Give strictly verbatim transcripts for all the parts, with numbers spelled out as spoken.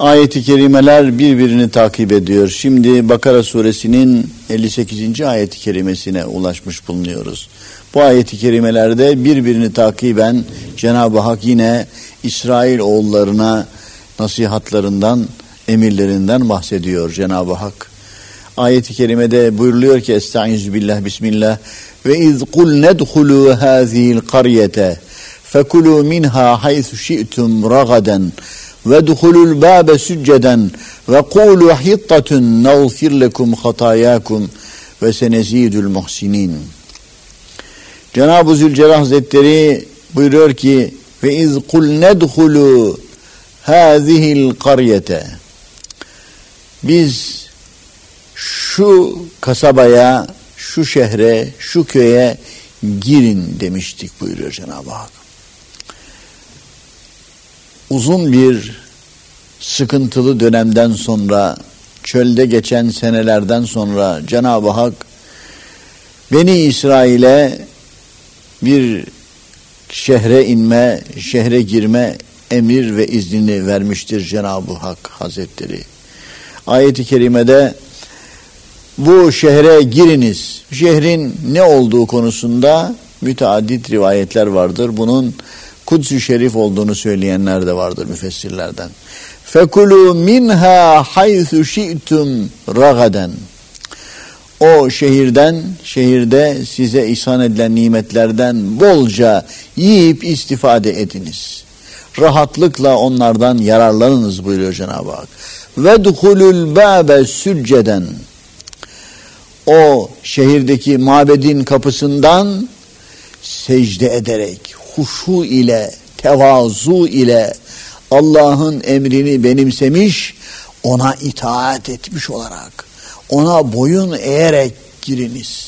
Ayet-i kerimeler birbirini takip ediyor. Şimdi Bakara suresinin elli sekizinci ayet-i kerimesine ulaşmış bulunuyoruz. Bu ayet-i kerimelerde birbirini takiben Cenab-ı Hak yine İsrail oğullarına nasihatlarından, emirlerinden bahsediyor Cenab-ı Hak. Ayet-i kerimede buyuruluyor ki Estaizu billah bismillah ve iz kul nedhulu hâzihil qaryete fekulû minhâ haythu şi'tum ragaden ve duhulul bâbe sücceden ve kûlû hittatun nağfir lekum hatâyâkum ve senezîdül muhsinin. Cenab-ı Zülcelal Hazretleri buyuruyor ki ve iz kul nedhulu hâzihil qaryete, biz şu kasabaya, şu şehre, şu köye girin demiştik buyuruyor Cenab-ı Hak. Uzun bir sıkıntılı dönemden sonra, çölde geçen senelerden sonra Cenab-ı Hak Beni İsrail'e bir şehre inme, şehre girme emir ve iznini vermiştir Cenab-ı Hak Hazretleri. Ayet-i kerimede bu şehre giriniz. Şehrin ne olduğu konusunda müteaddit rivayetler vardır. Bunun Kuds-ı Şerif olduğunu söyleyenler de vardır müfessirlerden. Fekulu minha haythu şi'tum ragaden. O şehirden, şehirde size ihsan edilen nimetlerden bolca yiyip istifade ediniz. Rahatlıkla onlardan yararlanınız buyuruyor Cenab-ı Hak. Ve duhulul bâbe sücceden. O şehirdeki mabedin kapısından secde ederek, huşu ile, tevazu ile Allah'ın emrini benimsemiş, ona itaat etmiş olarak, ona boyun eğerek giriniz.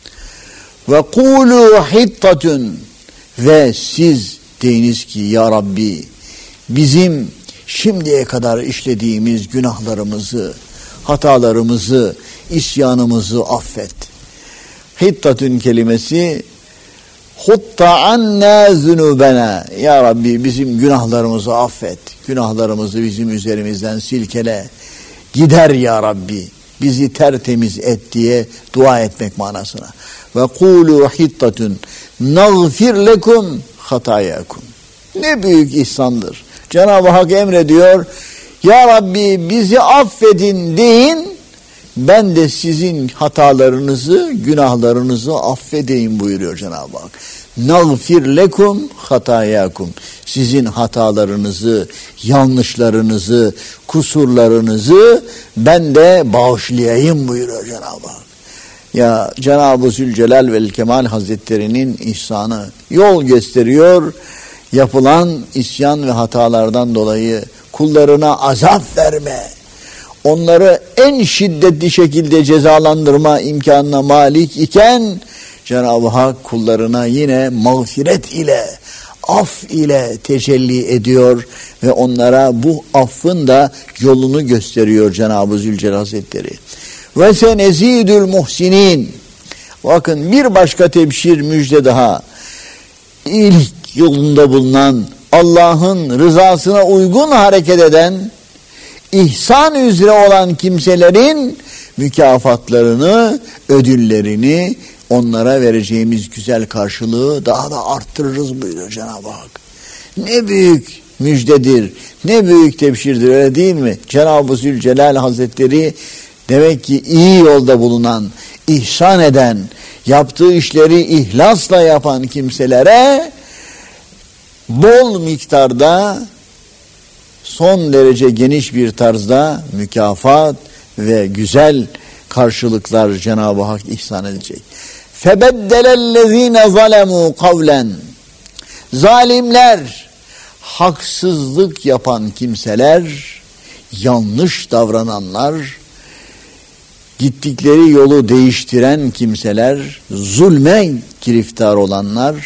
Ve kûlû hittatun, ve siz deyiniz ki ya Rabbi bizim şimdiye kadar işlediğimiz günahlarımızı, hatalarımızı, isyanımızı affet. Hittatun kelimesi hutta anna zunubena, ya Rabbi bizim günahlarımızı affet, günahlarımızı bizim üzerimizden silkele, gider ya Rabbi, bizi tertemiz et diye dua etmek manasına. Ve kulu hittatun nağfir lekum hatayakum. Ne büyük ihsandır. Cenab-ı Hak emrediyor, ya Rabbi bizi affedin deyin, ben de sizin hatalarınızı, günahlarınızı affedeyim buyuruyor Cenab-ı Hak. Nağfir lekum hatayakum. Sizin hatalarınızı, yanlışlarınızı, kusurlarınızı ben de bağışlayayım buyuruyor Cenab-ı Hak. Ya Cenab-ı Zülcelal vel Kemal Hazretleri'nin ihsanı yol gösteriyor. Yapılan isyan ve hatalardan dolayı kullarına azap verme, onları en şiddetli şekilde cezalandırma imkanına malik iken Cenab-ı Hak kullarına yine mağfiret ile, af ile tecelli ediyor ve onlara bu affın da yolunu gösteriyor Cenab-ı Zülcelal Hazretleri. Ve senezidül muhsinin. Bakın bir başka tebşir, müjde daha. İyilik yolunda bulunan, Allah'ın rızasına uygun hareket eden, ihsan üzere olan kimselerin mükafatlarını, ödüllerini, onlara vereceğimiz güzel karşılığı daha da arttırırız buyuruyor Cenab-ı Hak. Ne büyük müjdedir, ne büyük tebşirdir, öyle değil mi? Cenab-ı Zülcelal Hazretleri demek ki iyi yolda bulunan, ihsan eden, yaptığı işleri ihlasla yapan kimselere bol miktarda, son derece geniş bir tarzda mükafat ve güzel karşılıklar Cenab-ı Hak ihsan edecek. Febeddelellezine zalemu kavlen. Zalimler, haksızlık yapan kimseler, yanlış davrananlar, gittikleri yolu değiştiren kimseler, zulme giriftar olanlar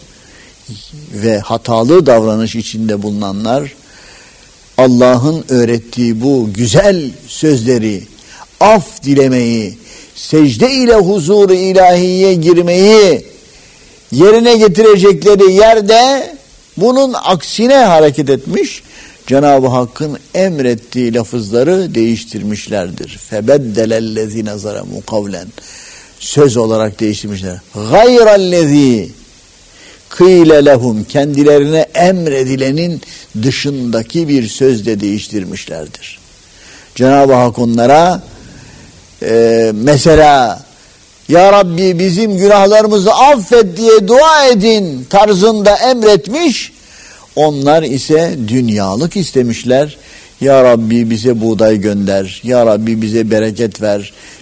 ve hatalı davranış içinde bulunanlar, Allah'ın öğrettiği bu güzel sözleri, af dilemeyi, secde ile huzur-u ilahiye girmeyi yerine getirecekleri yerde bunun aksine hareket etmiş, Cenab-ı Hakk'ın emrettiği lafızları değiştirmişlerdir. Febeddelellezine zalemu kavlen. Söz olarak değiştirmişler. Gayrellezî kıyle lehum, kendilerine emredilenin dışındaki bir sözle değiştirmişlerdir. Cenab-ı Hak onlara e, mesela Ya Rabbi bizim günahlarımızı affet diye dua edin tarzında emretmiş. Onlar ise dünyalık istemişler. Ya Rabbi bize buğday gönder. Ya Rabbi bize bereket ver.